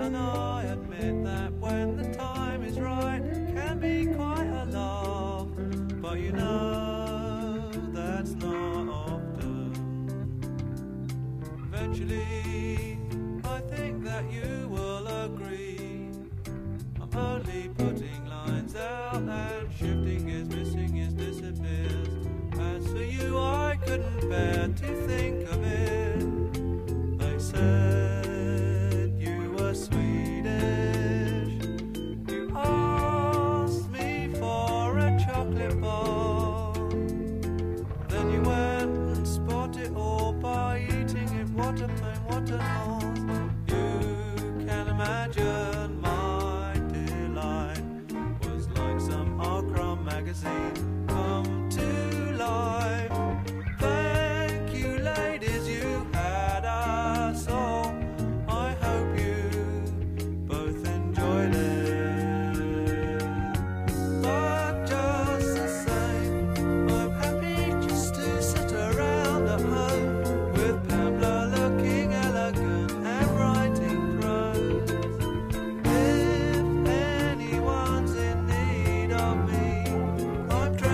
and I admit that when the time is right, can be quite a laugh. But you know that's not often. Eventually, I think that you will agree. I'm only putting lines out and shifting is missing, is disappears. As for you, I couldn't bear to think of it. They said you were Swedish. You asked me for a chocolate bar. Then you went and spoilt it all by eating it. What a pain, what a loss. You can imagine my delight was like some Akram magazine come to life. Thank you, ladies, you had us all. I hope you both enjoyed it. But just the same, I'm happy just to sit around at home with Pamela looking elegant and writing prose. If anyone's in need of me, I'm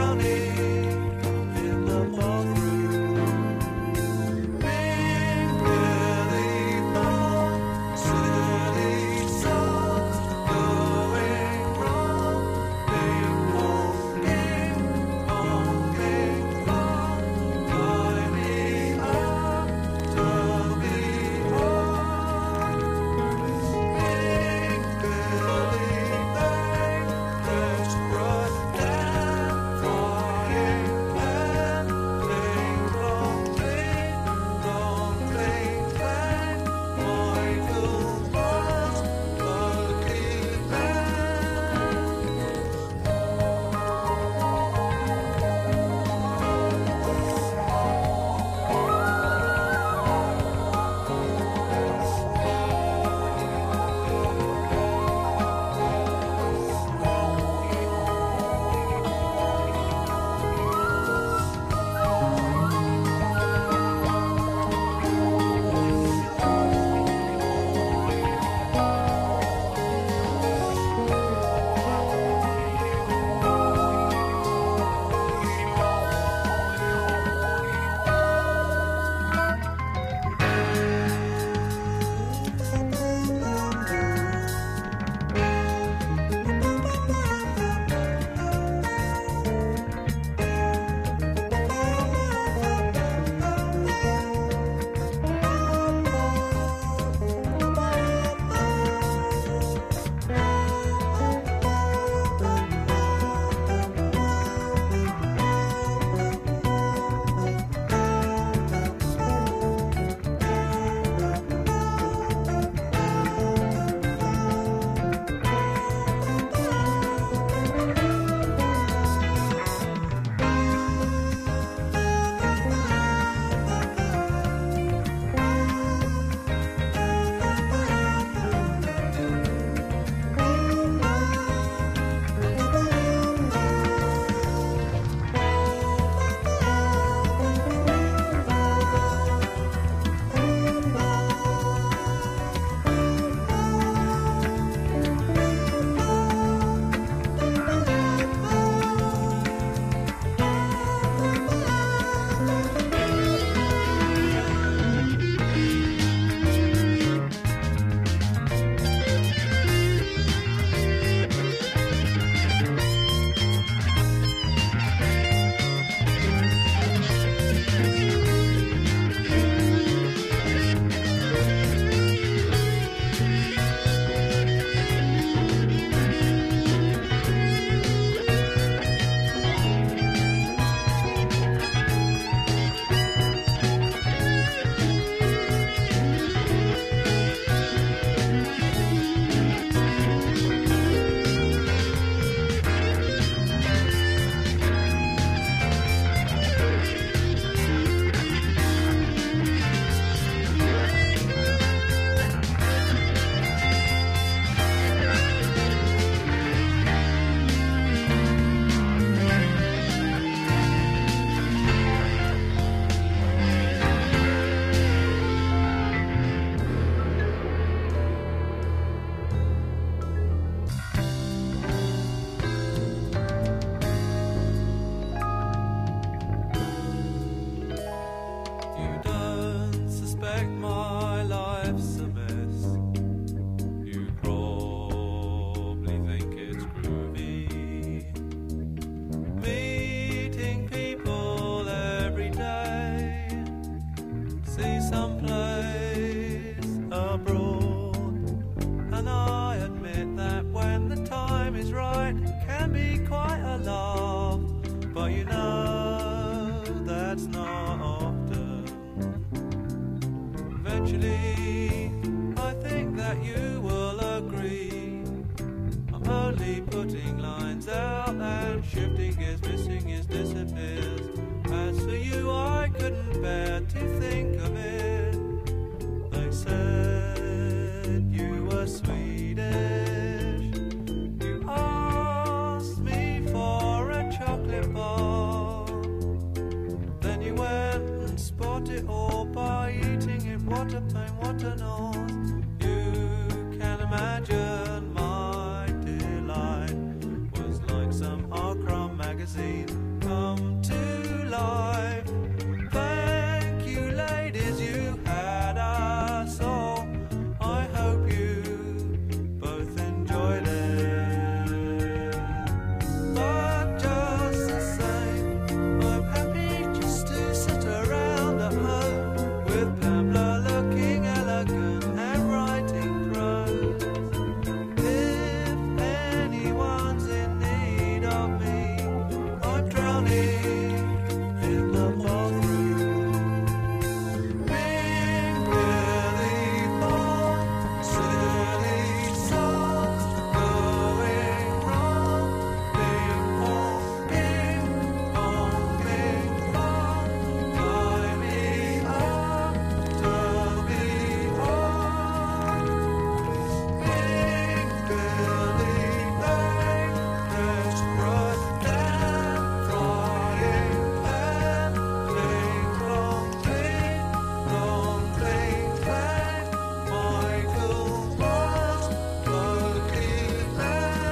and shifting gears, missing is disappears. As for you, I couldn't bear to think of it. They said you were Swedish. You asked me for a chocolate bar. Then you went and spot it all by eating it. What a pain, what a nose. You can imagine my delight was like some Akram magazine come to life. Thank you, ladies, you had us all. I hope you both enjoyed it. But just the same, I'm happy just to sit around at home with Pamela looking elegant and writing prose. If anyone's in need of me, I'm drowning in the bathroom. Bing, Billy Bob, silly songs going wrong. Bing bong, bing bong, bing bong. Tie me up, turn me on. Bing, Billy, bang, desperate dan, frying pan. Bling bong, bing bong, bling bang. Michael Moss, Bogeyman.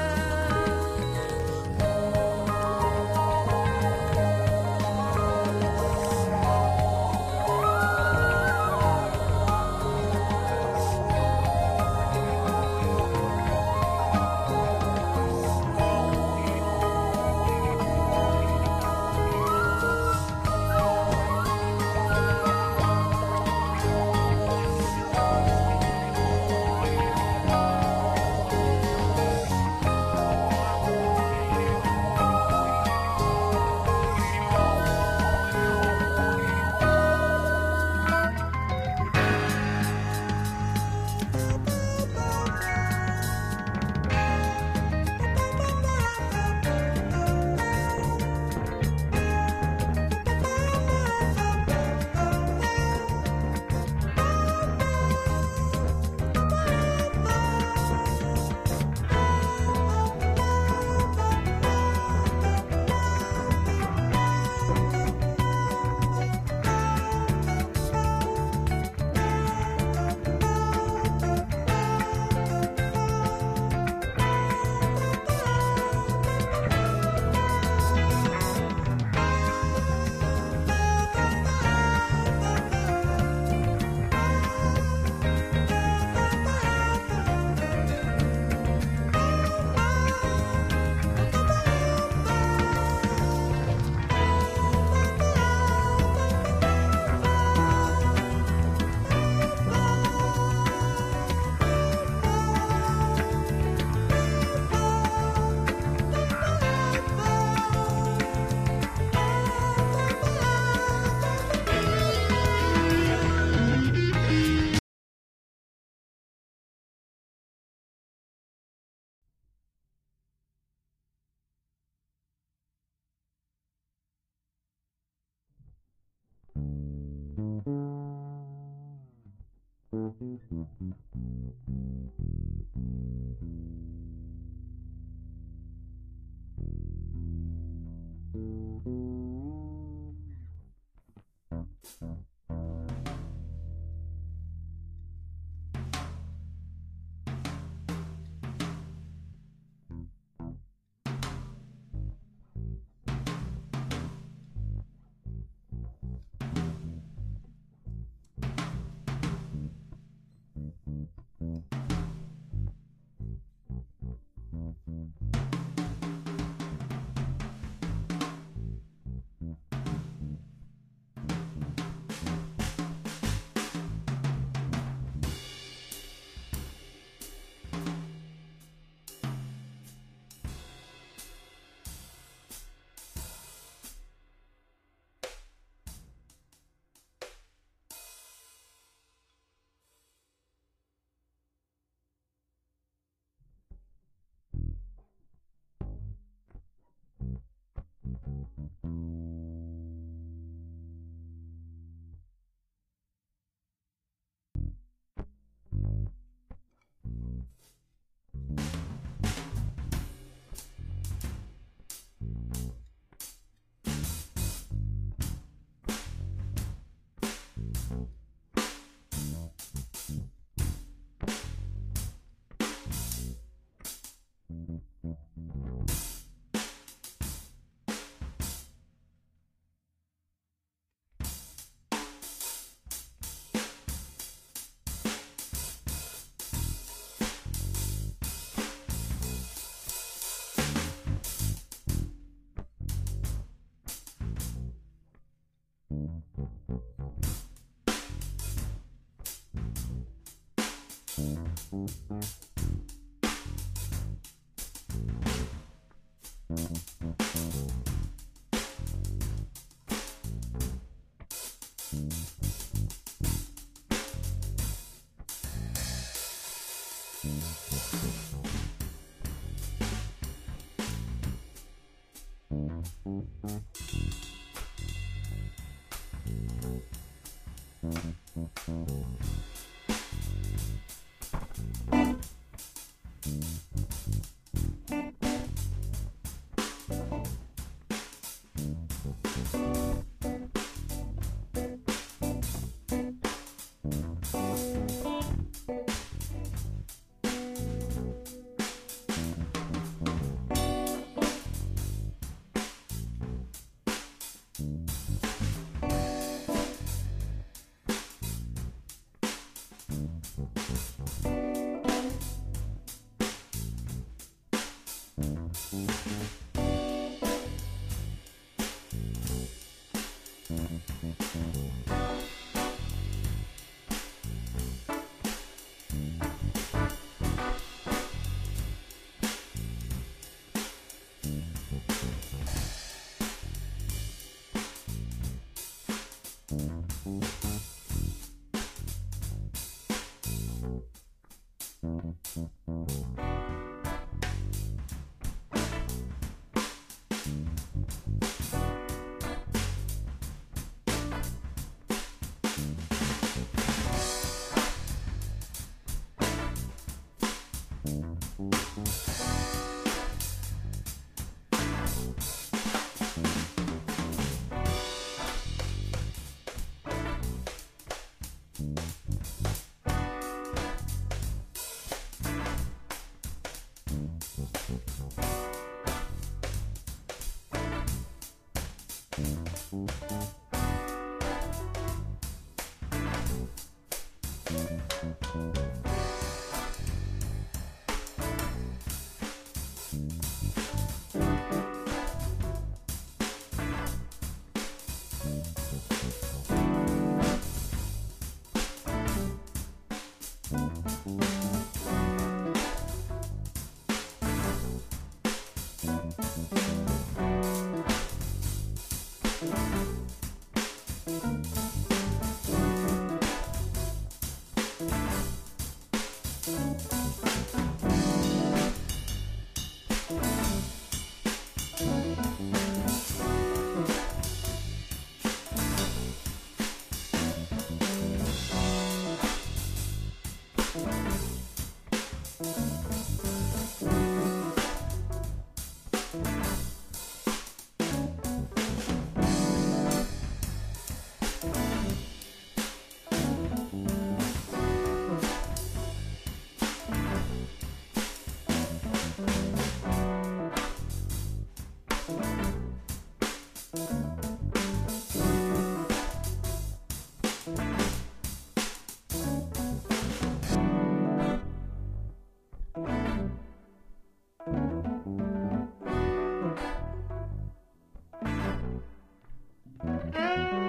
Thank you.